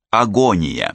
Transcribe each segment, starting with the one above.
Агония.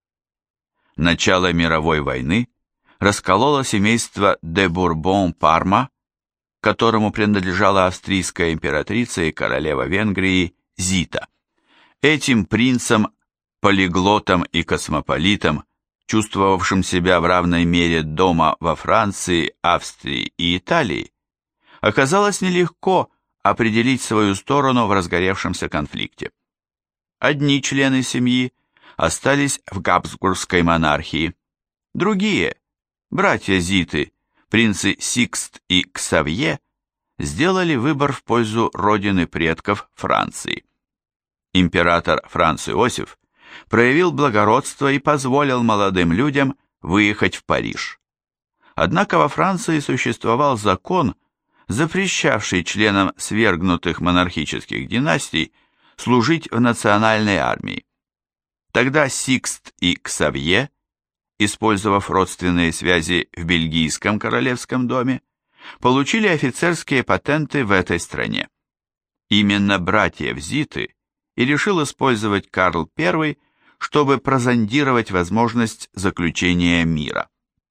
Начало мировой войны раскололо семейство де Бурбон-Парма, которому принадлежала австрийская императрица и королева Венгрии Зита. Этим принцам, полиглотом и космополитом, чувствовавшим себя в равной мере дома во Франции, Австрии и Италии, оказалось нелегко определить свою сторону в разгоревшемся конфликте. Одни члены семьи остались в Габсбургской монархии, другие, братья Зиты, принцы Сикст и Ксавье, сделали выбор в пользу родины предков Франции. Император Франц Иосиф проявил благородство и позволил молодым людям выехать в Париж. Однако во Франции существовал закон, запрещавший членам свергнутых монархических династий служить в национальной армии. Тогда Сикст и Ксавье, использовав родственные связи в бельгийском королевском доме, получили офицерские патенты в этой стране. Именно братьев Зиты и решил использовать Карл I, чтобы прозондировать возможность заключения мира.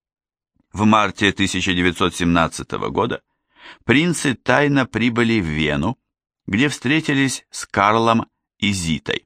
В марте 1917 года принцы тайно прибыли в Вену, где встретились с Карлом и Зитой.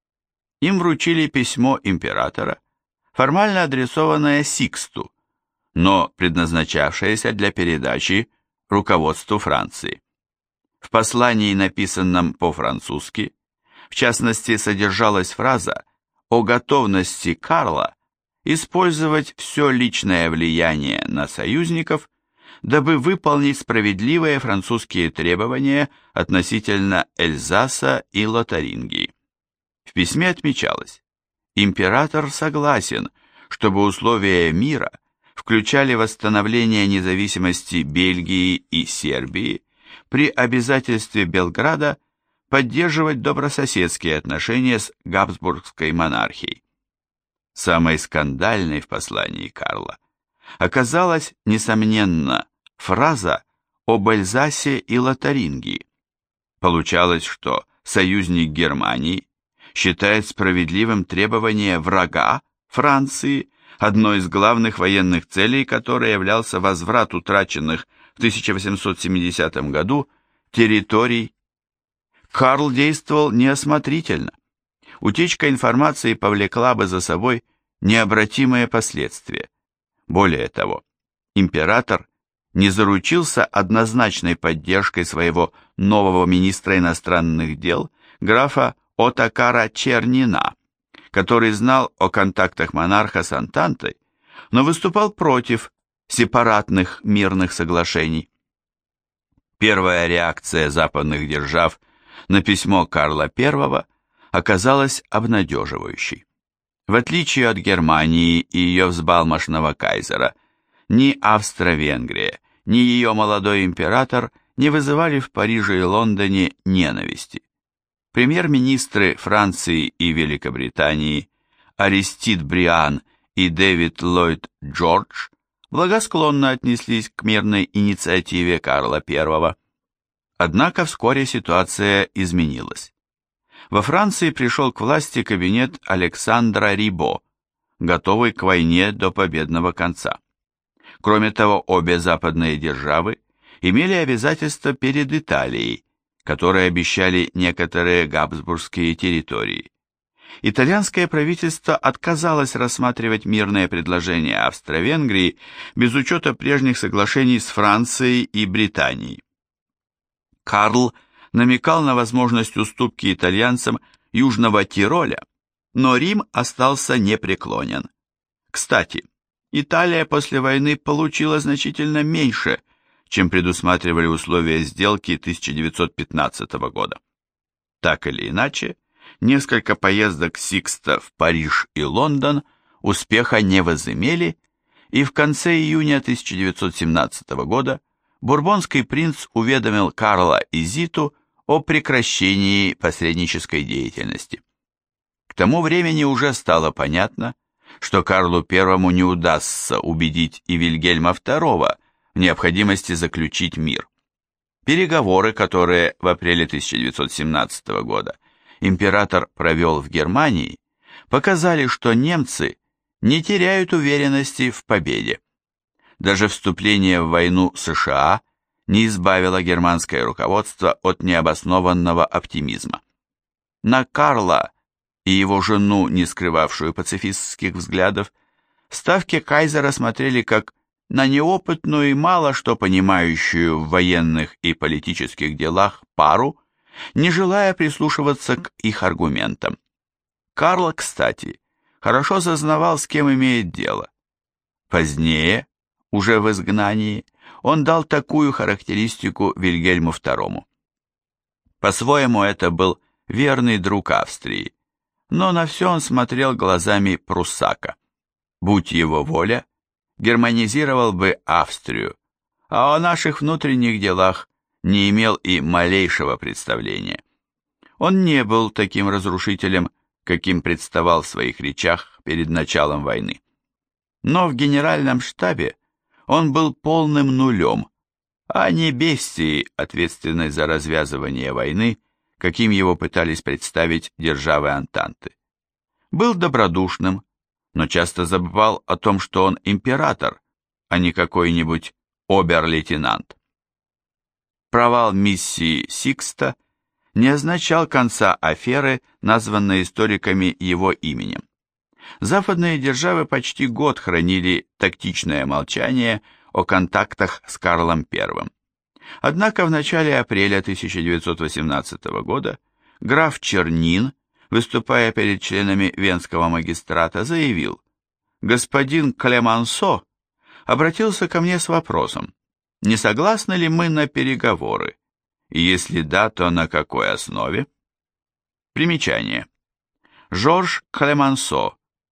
Им вручили письмо императора, формально адресованное Сиксту, но предназначавшееся для передачи руководству Франции. В послании, написанном по-французски, в частности, содержалась фраза о готовности Карла использовать все личное влияние на союзников, дабы выполнить справедливые французские требования относительно Эльзаса и Лотарингии. В письме отмечалось: император согласен, чтобы условия мира включали восстановление независимости Бельгии и Сербии при обязательстве Белграда поддерживать добрососедские отношения с Габсбургской монархией. Самой скандальной в послании Карла оказалась, несомненно, фраза об Эльзасе и Лотарингии. Получалось, что союзник Германии считает справедливым требование врага Франции, одной из главных военных целей которой являлся возврат утраченных в 1870 году территорий. Карл действовал неосмотрительно. Утечка информации повлекла бы за собой необратимые последствия. Более того, император не заручился однозначной поддержкой своего нового министра иностранных дел, графа Оттокара Чернина, который знал о контактах монарха с Антантой, но выступал против сепаратных мирных соглашений. Первая реакция западных держав на письмо Карла I оказалась обнадеживающей. В отличие от Германии и ее взбалмошного кайзера, ни Австро-Венгрия, ни ее молодой император не вызывали в Париже и Лондоне ненависти. Премьер-министры Франции и Великобритании Аристид Бриан и Дэвид Ллойд Джордж благосклонно отнеслись к мирной инициативе Карла I. Однако вскоре ситуация изменилась. Во Франции пришел к власти кабинет Александра Рибо, готовый к войне до победного конца. Кроме того, обе западные державы имели обязательства перед Италией, которые обещали некоторые габсбургские территории. Итальянское правительство отказалось рассматривать мирное предложение Австро-Венгрии без учета прежних соглашений с Францией и Британией. Карл намекал на возможность уступки итальянцам Южного Тироля, но Рим остался непреклонен. Кстати, Италия после войны получила значительно меньше, чем предусматривали условия сделки 1915 года. Так или иначе, несколько поездок Сикста в Париж и Лондон успеха не возымели, и в конце июня 1917 года бурбонский принц уведомил Карла и Зиту о прекращении посреднической деятельности. К тому времени уже стало понятно, что Карлу I не удастся убедить и Вильгельма II в необходимости заключить мир. Переговоры, которые в апреле 1917 года император провел в Германии, показали, что немцы не теряют уверенности в победе. Даже вступление в войну США не избавило германское руководство от необоснованного оптимизма. На Карла и его жену, не скрывавшую пацифистских взглядов, в ставке кайзера смотрели как на неопытную и мало что понимающую в военных и политических делах пару, не желая прислушиваться к их аргументам. Карл, кстати, хорошо сознавал, с кем имеет дело. Позднее, уже в изгнании, он дал такую характеристику Вильгельму II. По-своему, это был верный друг Австрии, но на все он смотрел глазами пруссака. Будь его воля, германизировал бы Австрию, а о наших внутренних делах не имел и малейшего представления. Он не был таким разрушителем, каким представал в своих речах перед началом войны. Но в генеральном штабе он был полным нулем, а не бестией, ответственной за развязывание войны, каким его пытались представить державы Антанты. Был добродушным, но часто забывал о том, что он император, а не какой-нибудь обер-лейтенант. Провал миссии Сикста не означал конца аферы, названной историками его именем. Западные державы почти год хранили тактичное молчание о контактах с Карлом I. Однако в начале апреля 1918 года граф Чернин, выступая перед членами Венского магистрата, заявил: «Господин Клемансо обратился ко мне с вопросом, не согласны ли мы на переговоры, и если да, то на какой основе?» Примечание. Жорж Клемансо,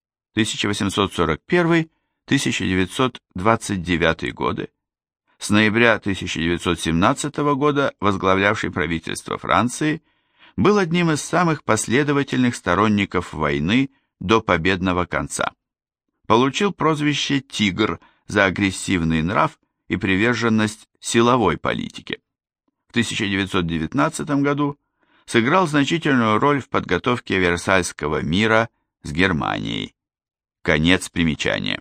1841-1929 годы, с ноября 1917 года возглавлявший правительство Франции, был одним из самых последовательных сторонников войны до победного конца. Получил прозвище «Тигр» за агрессивный нрав и приверженность силовой политике. В 1919 году сыграл значительную роль в подготовке Версальского мира с Германией. Конец примечания.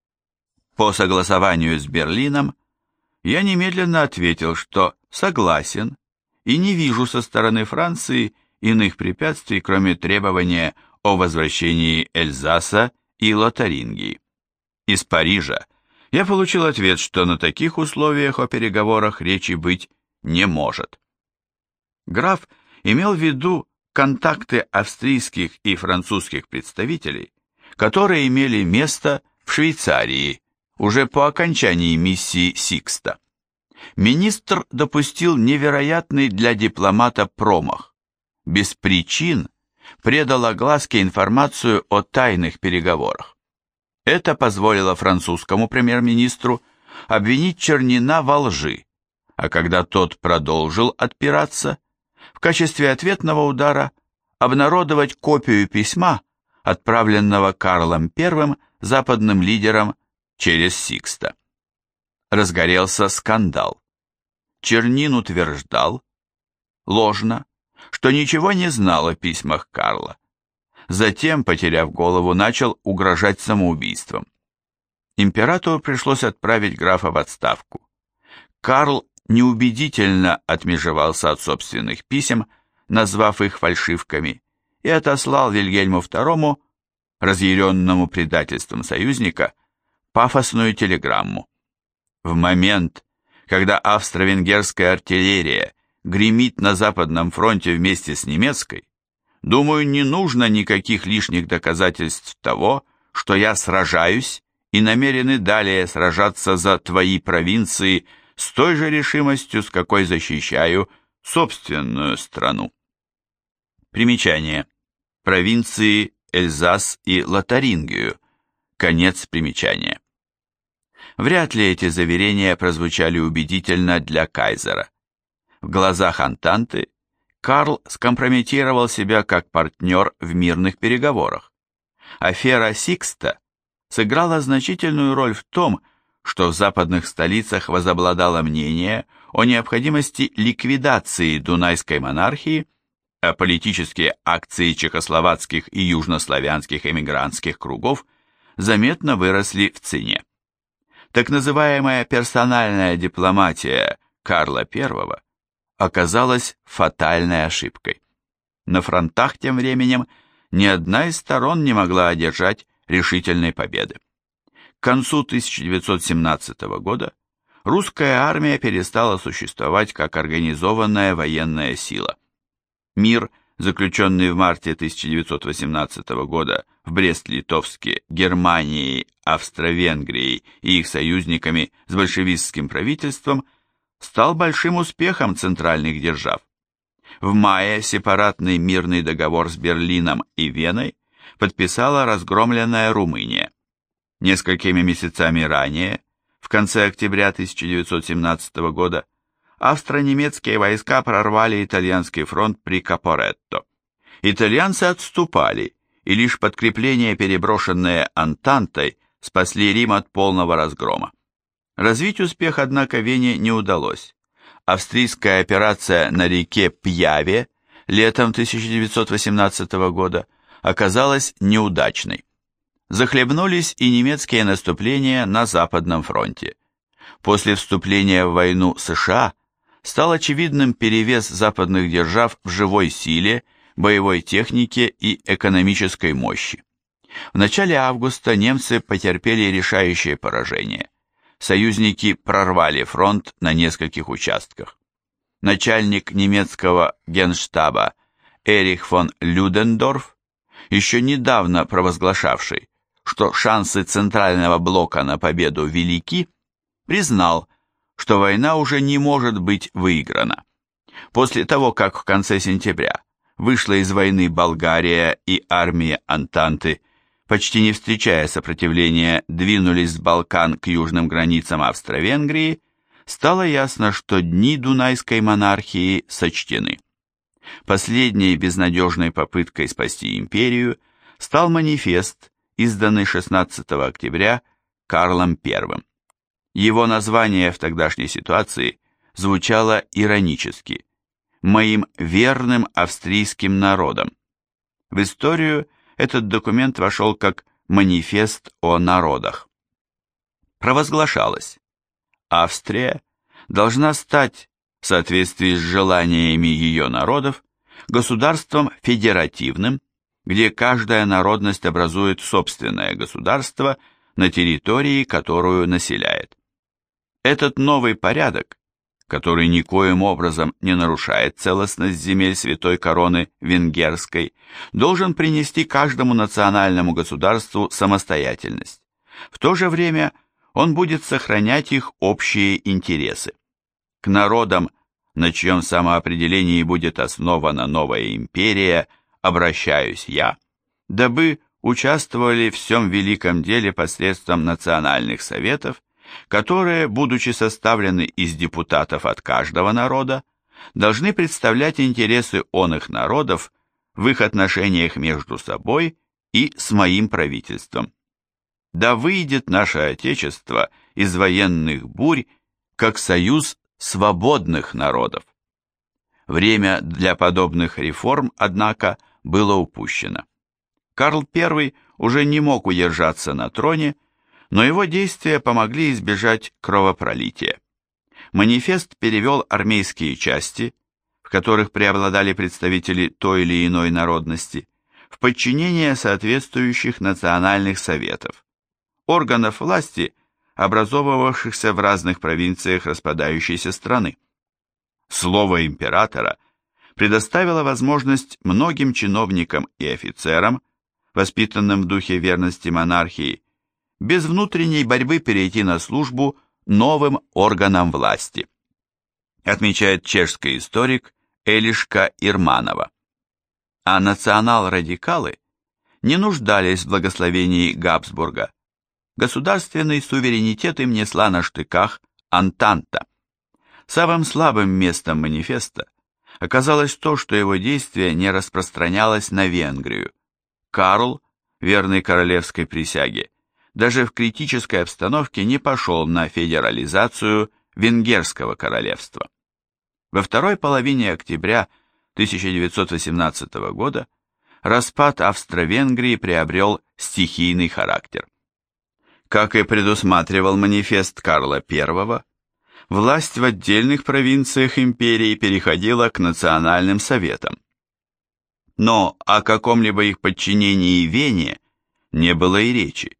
По согласованию с Берлином я немедленно ответил, что согласен и не вижу со стороны Франции иных препятствий, кроме требования о возвращении Эльзаса и Лотарингии. Из Парижа я получил ответ, что на таких условиях о переговорах речи быть не может. Граф имел в виду контакты австрийских и французских представителей, которые имели место в Швейцарии уже по окончании миссии Сикста. Министр допустил невероятный для дипломата промах. Без причин предал огласке информацию о тайных переговорах. Это позволило французскому премьер-министру обвинить Чернина во лжи, а когда тот продолжил отпираться, в качестве ответного удара обнародовать копию письма, отправленного Карлом I западным лидерам через Сикста. Разгорелся скандал. Чернин утверждал, ложно, что ничего не знал о письмах Карла. Затем, потеряв голову, начал угрожать самоубийством. Императору пришлось отправить графа в отставку. Карл неубедительно отмежевался от собственных писем, назвав их фальшивками, и отослал Вильгельму II, разъяренному предательством союзника, пафосную телеграмму. В момент, когда австро-венгерская артиллерия гремит на Западном фронте вместе с немецкой, думаю, не нужно никаких лишних доказательств того, что я сражаюсь и намерен и далее сражаться за твои провинции с той же решимостью, с какой защищаю собственную страну. Примечание. Провинции Эльзас и Лотарингию. Конец примечания. Вряд ли эти заверения прозвучали убедительно для кайзера. В глазах Антанты Карл скомпрометировал себя как партнер в мирных переговорах. Афера Сикста сыграла значительную роль в том, что в западных столицах возобладало мнение о необходимости ликвидации дунайской монархии а политические акции чехословацких и южнославянских эмигрантских кругов заметно выросли в цене. Так называемая персональная дипломатия Карла I оказалась фатальной ошибкой. На фронтах тем временем ни одна из сторон не могла одержать решительной победы. К концу 1917 года русская армия перестала существовать как организованная военная сила. Мир, заключенный в марте 1918 года в Брест-Литовске Германией, Австро-Венгрией и их союзниками с большевистским правительством, стал большим успехом центральных держав. В мае сепаратный мирный договор с Берлином и Веной подписала разгромленная Румыния. Несколькими месяцами ранее, в конце октября 1917 года, австро-немецкие войска прорвали итальянский фронт при Капоретто. Итальянцы отступали, и лишь подкрепления, переброшенные Антантой, спасли Рим от полного разгрома. Развить успех, однако, Вене не удалось. Австрийская операция на реке Пьяве летом 1918 года оказалась неудачной. Захлебнулись и немецкие наступления на Западном фронте. После вступления в войну США стал очевидным перевес западных держав в живой силе, боевой технике и экономической мощи. В начале августа немцы потерпели решающее поражение. Союзники прорвали фронт на нескольких участках. Начальник немецкого генштаба Эрих фон Людендорф, еще недавно провозглашавший, что шансы Центрального блока на победу велики, признал, что война уже не может быть выиграна. После того, как в конце сентября вышла из войны Болгария и армия Антанты, почти не встречая сопротивления, двинулись с Балкан к южным границам Австро-Венгрии, стало ясно, что дни Дунайской монархии сочтены. Последней безнадежной попыткой спасти империю стал манифест, изданный 16 октября Карлом I. Его название в тогдашней ситуации звучало иронически: «Моим верным австрийским народом». В историю этот документ вошел как манифест о народах. Провозглашалось: Австрия должна стать, в соответствии с желаниями ее народов, государством федеративным, где каждая народность образует собственное государство на территории, которую населяет. Этот новый порядок, который никоим образом не нарушает целостность земель Святой Короны Венгерской, должен принести каждому национальному государству самостоятельность. В то же время он будет сохранять их общие интересы. К народам, на чьем самоопределении будет основана новая империя, обращаюсь я, дабы участвовали в всем великом деле посредством национальных советов, которые, будучи составлены из депутатов от каждого народа, должны представлять интересы оных народов в их отношениях между собой и с моим правительством. Да выйдет наше Отечество из военных бурь, как союз свободных народов. Время для подобных реформ, однако, было упущено. Карл I уже не мог удержаться на троне, но его действия помогли избежать кровопролития. Манифест перевел армейские части, в которых преобладали представители той или иной народности, в подчинение соответствующих национальных советов, органов власти, образовывавшихся в разных провинциях распадающейся страны. Слово императора предоставило возможность многим чиновникам и офицерам, воспитанным в духе верности монархии, без внутренней борьбы перейти на службу новым органам власти, отмечает чешский историк Элишка Ирманова. А национал-радикалы не нуждались в благословении Габсбурга. Государственный суверенитет им несла на штыках Антанта. Самым слабым местом манифеста оказалось то, что его действие не распространялось на Венгрию. Карл, верный королевской присяге, даже в критической обстановке не пошел на федерализацию Венгерского королевства. Во второй половине октября 1918 года распад Австро-Венгрии приобрел стихийный характер. Как и предусматривал манифест Карла I, власть в отдельных провинциях империи переходила к национальным советам. Но о каком-либо их подчинении Вене не было и речи.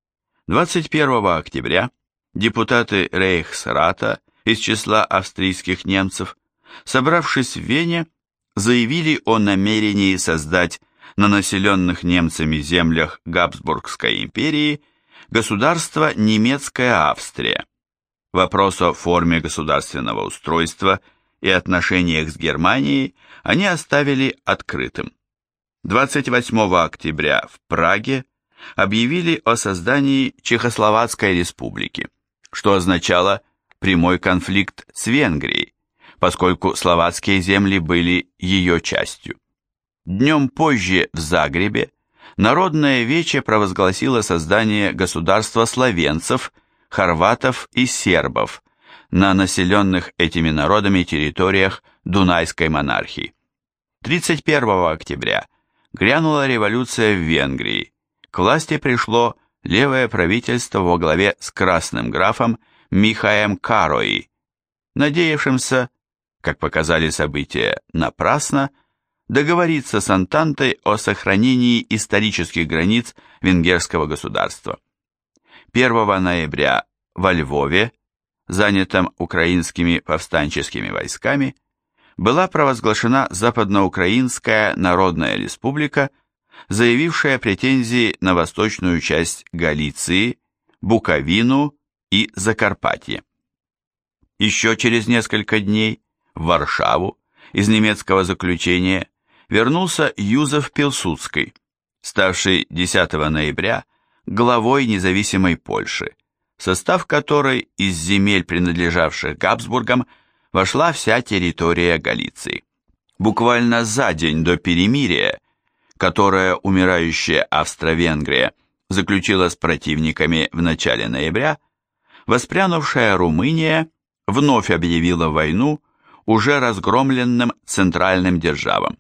21 октября депутаты Рейхсрата из числа австрийских немцев, собравшись в Вене, заявили о намерении создать на населенных немцами землях Габсбургской империи государство Немецкая Австрия. Вопрос о форме государственного устройства и отношениях с Германией они оставили открытым. 28 октября в Праге объявили о создании Чехословацкой республики, что означало прямой конфликт с Венгрией, поскольку словацкие земли были ее частью. Днем позже в Загребе Народное Вече провозгласило создание государства словенцев, хорватов и сербов на населенных этими народами территориях Дунайской монархии. 31 октября грянула революция в Венгрии. К власти пришло левое правительство во главе с красным графом Михаем Карой, надеявшимся, как показали события, напрасно, договориться с Антантой о сохранении исторических границ венгерского государства. 1 ноября во Львове, занятом украинскими повстанческими войсками, была провозглашена Западноукраинская Народная Республика, заявившая претензии на восточную часть Галиции, Буковину и Закарпатье. Еще через несколько дней в Варшаву из немецкого заключения вернулся Юзеф Пилсудский, ставший 10 ноября главой независимой Польши, в состав которой из земель, принадлежавших Габсбургам, вошла вся территория Галиции. Буквально за день до перемирия, которое умирающая Австро-Венгрия заключила с противниками в начале ноября, воспрянувшая Румыния вновь объявила войну уже разгромленным центральным державам.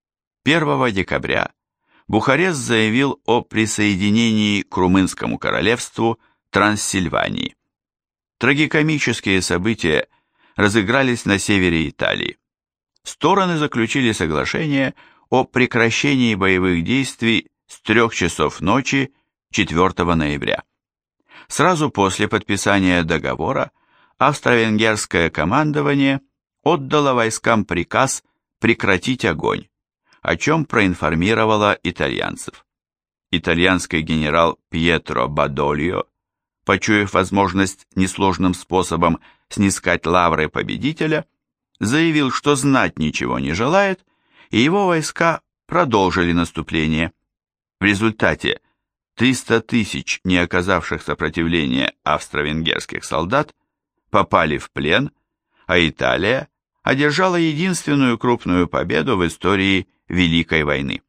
1 декабря Бухарест заявил о присоединении к Румынскому королевству Трансильвании. Трагикомические события разыгрались на севере Италии. Стороны заключили соглашение о прекращении боевых действий с 3 часов ночи 4 ноября. Сразу после подписания договора австро-венгерское командование отдало войскам приказ прекратить огонь, о чем проинформировало итальянцев. Итальянский генерал Пьетро Бадольо, почуяв возможность несложным способом снискать лавры победителя, заявил, что знать ничего не желает, и его войска продолжили наступление. В результате 300 тысяч не оказавших сопротивления австро-венгерских солдат попали в плен, а Италия одержала единственную крупную победу в истории Великой войны.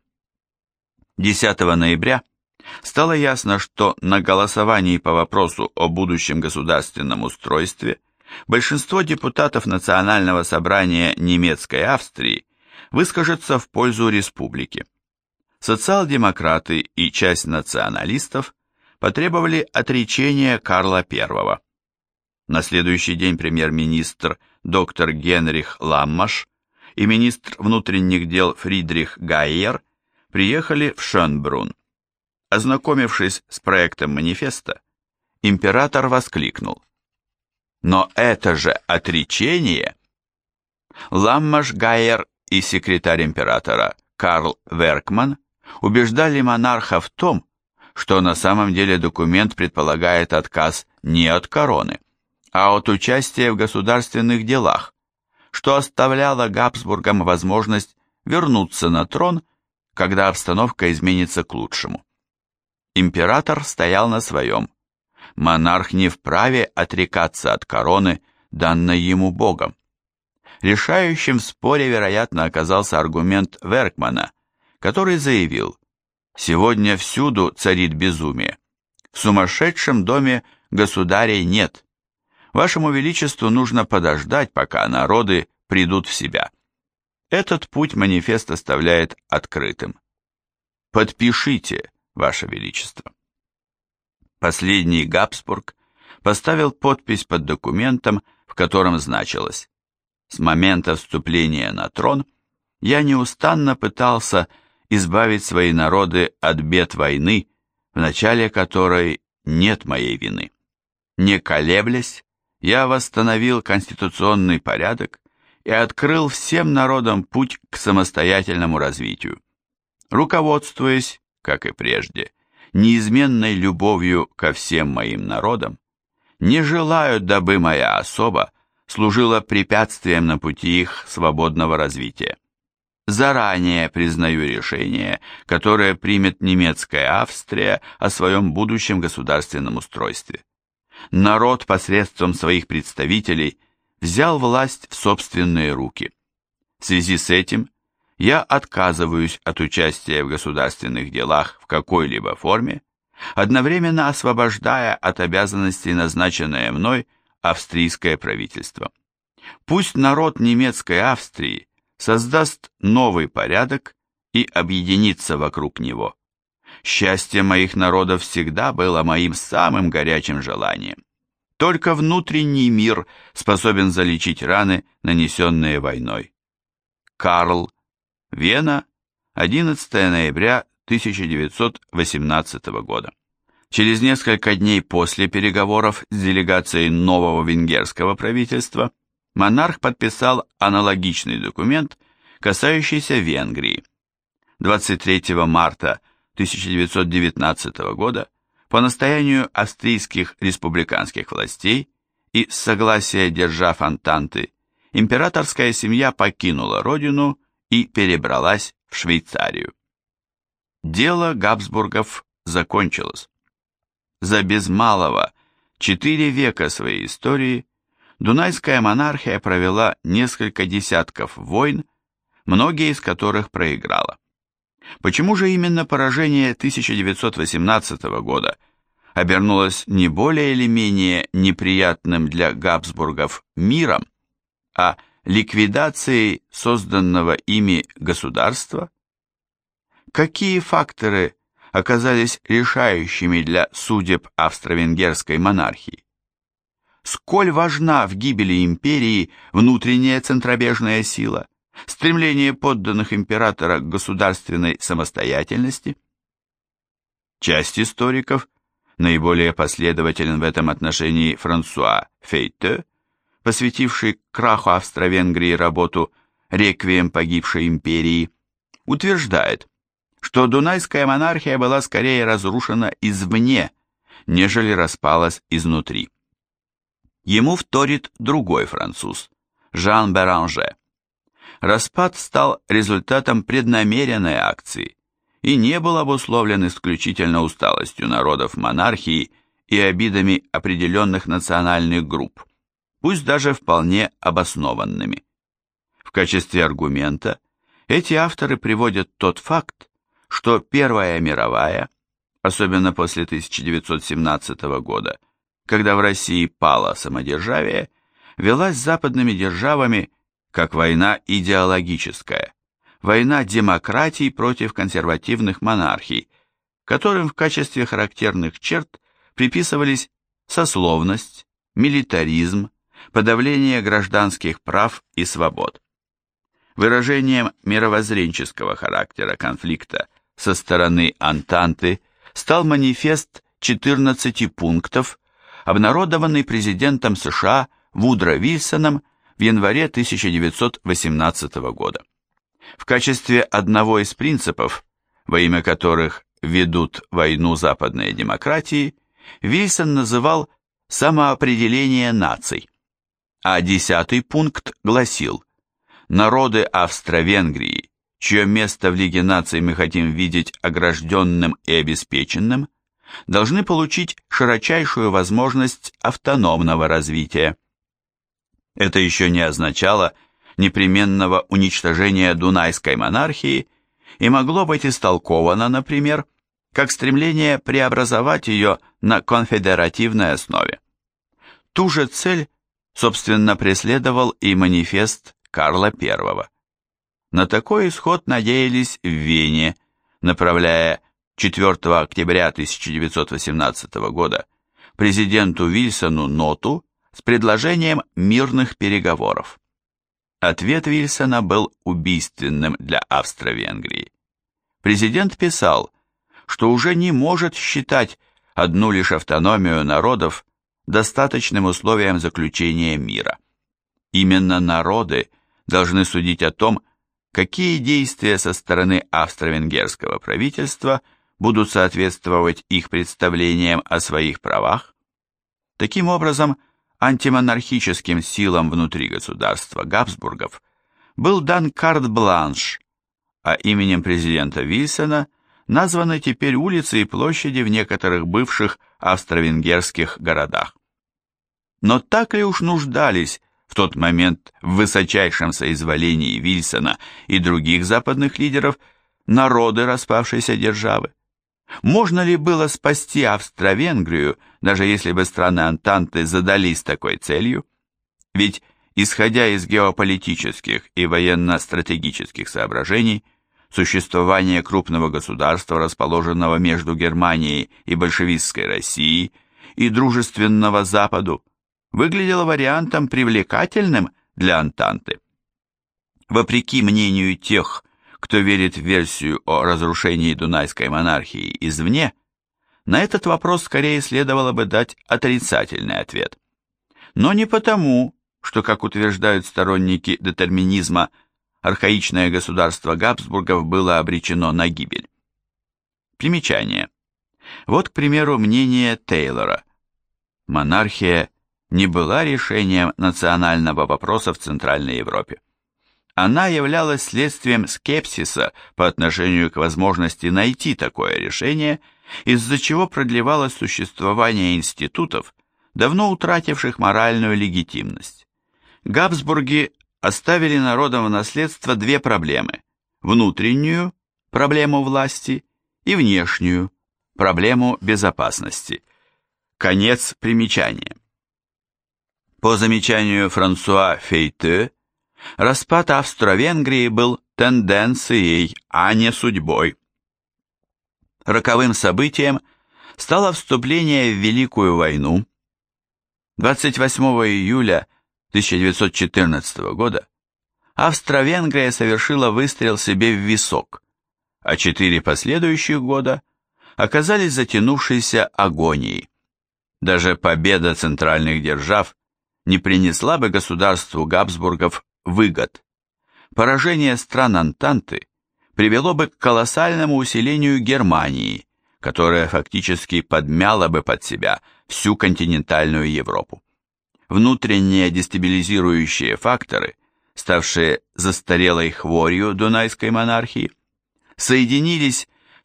10 ноября стало ясно, что на голосовании по вопросу о будущем государственном устройстве большинство депутатов Национального собрания Немецкой Австрии выскажется в пользу республики. Социал-демократы и часть националистов потребовали отречения Карла I. На следующий день премьер-министр доктор Генрих Ламмаш и министр внутренних дел Фридрих Гайер приехали в Шönbrunn. Ознакомившись с проектом манифеста, император воскликнул: «Но это же отречение!» Ламмаш, Гайер и секретарь императора Карл Веркман убеждали монарха в том, что на самом деле документ предполагает отказ не от короны, а от участия в государственных делах, что оставляло Габсбургам возможность вернуться на трон, когда обстановка изменится к лучшему. Император стоял на своем. Монарх не вправе отрекаться от короны, данной ему Богом. Решающим в споре, вероятно, оказался аргумент Веркмана, который заявил: «Сегодня всюду царит безумие. В сумасшедшем доме государей нет. Вашему Величеству нужно подождать, пока народы придут в себя». Этот путь манифест оставляет открытым. Подпишите, Ваше Величество. Последний Габсбург поставил подпись под документом, в котором значилось: с момента вступления на трон я неустанно пытался избавить свои народы от бед войны, в начале которой нет моей вины. Не колеблясь, я восстановил конституционный порядок и открыл всем народам путь к самостоятельному развитию. Руководствуясь, как и прежде, неизменной любовью ко всем моим народам, не желаю, дабы моя особа служила препятствием на пути их свободного развития. Заранее признаю решение, которое примет немецкая Австрия о своем будущем государственном устройстве. Народ посредством своих представителей взял власть в собственные руки. В связи с этим я отказываюсь от участия в государственных делах в какой-либо форме, одновременно освобождая от обязанностей назначенное мной австрийское правительство. Пусть народ немецкой Австрии создаст новый порядок и объединится вокруг него. Счастье моих народов всегда было моим самым горячим желанием. Только внутренний мир способен залечить раны, нанесенные войной. Карл, Вена, 11 ноября 1918 года. Через несколько дней после переговоров с делегацией нового венгерского правительства монарх подписал аналогичный документ, касающийся Венгрии. 23 марта 1919 года по настоянию австрийских республиканских властей и с согласия держав Антанты императорская семья покинула родину и перебралась в Швейцарию. Дело Габсбургов закончилось. За без малого 4 века своей истории Дунайская монархия провела несколько десятков войн, многие из которых проиграла. Почему же именно поражение 1918 года обернулось не более или менее неприятным для Габсбургов миром, а ликвидацией созданного ими государства? Какие факторы оказались решающими для судеб австро-венгерской монархии? Сколь важна в гибели империи внутренняя центробежная сила, стремление подданных императора к государственной самостоятельности? Часть историков, наиболее последователен в этом отношении Франсуа Фейте, посвятивший краху Австро-Венгрии работу «Реквием погибшей империи», утверждает, что Дунайская монархия была скорее разрушена извне, нежели распалась изнутри. Ему вторит другой француз, Жан Беранже. Распад стал результатом преднамеренной акции и не был обусловлен исключительно усталостью народов монархии и обидами определенных национальных групп, пусть даже вполне обоснованными. В качестве аргумента эти авторы приводят тот факт, что Первая мировая, особенно после 1917 года, когда в России пало самодержавие, велась западными державами как война идеологическая, война демократий против консервативных монархий, которым в качестве характерных черт приписывались сословность, милитаризм, подавление гражданских прав и свобод. Выражением мировоззренческого характера конфликта со стороны Антанты стал манифест 14 пунктов, обнародованный президентом США Вудро Вильсоном в январе 1918 года. В качестве одного из принципов, во имя которых ведут войну западные демократии, Вильсон называл самоопределение наций, а 10 пункт гласил: народы Австро-Венгрии, чье место в Лиге наций мы хотим видеть огражденным и обеспеченным, должны получить широчайшую возможность автономного развития. Это еще не означало непременного уничтожения Дунайской монархии и могло быть истолковано, например, как стремление преобразовать ее на конфедеративной основе. Ту же цель, собственно, преследовал и манифест Карла I. На такой исход надеялись в Вене, направляя 4 октября 1918 года президенту Вильсону ноту с предложением мирных переговоров. Ответ Вильсона был убийственным для Австро-Венгрии. Президент писал, что уже не может считать одну лишь автономию народов достаточным условием заключения мира. Именно народы должны судить о том, какие действия со стороны австро-венгерского правительства будут соответствовать их представлениям о своих правах. Таким образом, антимонархическим силам внутри государства Габсбургов был дан карт-бланш, а именем президента Вильсона названы теперь улицы и площади в некоторых бывших австро-венгерских городах. Но так ли уж нуждались в тот момент в высочайшем соизволении Вильсона и других западных лидеров народы распавшейся державы? Можно ли было спасти Австро-Венгрию, даже если бы страны Антанты задались такой целью? Ведь, исходя из геополитических и военно-стратегических соображений, существование крупного государства, расположенного между Германией и большевистской Россией, и дружественного Западу, выглядело вариантом привлекательным для Антанты. Вопреки мнению тех, кто верит в версию о разрушении Дунайской монархии извне, на этот вопрос скорее следовало бы дать отрицательный ответ. Но не потому, что, как утверждают сторонники детерминизма, архаичное государство Габсбургов было обречено на гибель. Примечание. Вот, к примеру, мнение Тейлора. Монархия не была решением национального вопроса в Центральной Европе. Она являлась следствием скепсиса по отношению к возможности найти такое решение, из-за чего продлевалось существование институтов, давно утративших моральную легитимность. Габсбурги оставили народам в наследство две проблемы: внутреннюю, проблему власти, и внешнюю, проблему безопасности. Конец примечания. По замечанию Франсуа Фейте, распад Австро-Венгрии был тенденцией, а не судьбой. Роковым событием стало вступление в Великую войну. 28 июля 1914 года Австро-Венгрия совершила выстрел себе в висок, а 4 последующих года оказались затянувшейся агонией. Даже победа центральных держав не принесла бы государству Габсбургов выгод. Поражение стран Антанты привело бы к колоссальному усилению Германии, которая фактически подмяла бы под себя всю континентальную Европу. Внутренние дестабилизирующие факторы, ставшие застарелой хворью Дунайской монархии, соединились в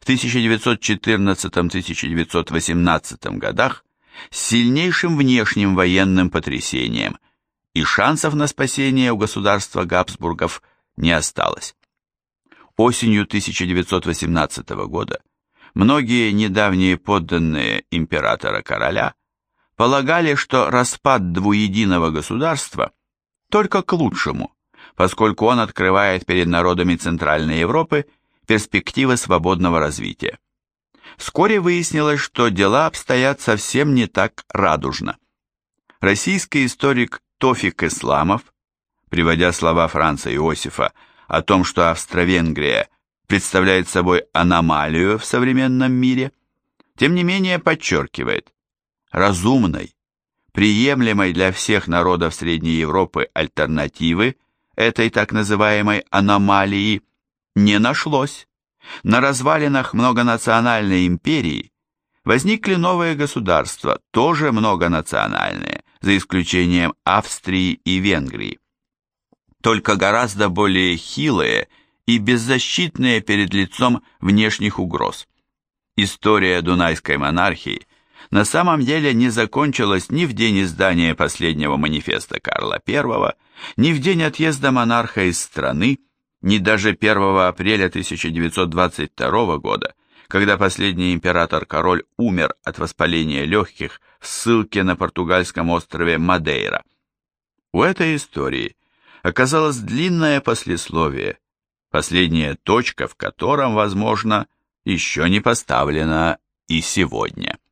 1914-1918 годах с сильнейшим внешним военным потрясением, и шансов на спасение у государства Габсбургов не осталось. Осенью 1918 года многие недавние подданные императора-короля полагали, что распад двуединого государства только к лучшему, поскольку он открывает перед народами Центральной Европы перспективы свободного развития. Вскоре выяснилось, что дела обстоят совсем не так радужно. Российский историк Тофик Исламов, приводя слова Франца Иосифа о том, что Австро-Венгрия представляет собой аномалию в современном мире, тем не менее подчеркивает: разумной, приемлемой для всех народов Средней Европы альтернативы этой так называемой аномалии не нашлось. На развалинах многонациональной империи возникли новые государства, тоже многонациональные, за исключением Австрии и Венгрии, только гораздо более хилые и беззащитные перед лицом внешних угроз. История Дунайской монархии на самом деле не закончилась ни в день издания последнего манифеста Карла I, ни в день отъезда монарха из страны, ни даже 1 апреля 1922 года, когда последний император-король умер от воспаления легких в ссылке на португальском острове Мадейра. У этой истории оказалось длинное послесловие, последняя точка в котором, возможно, еще не поставлена и сегодня.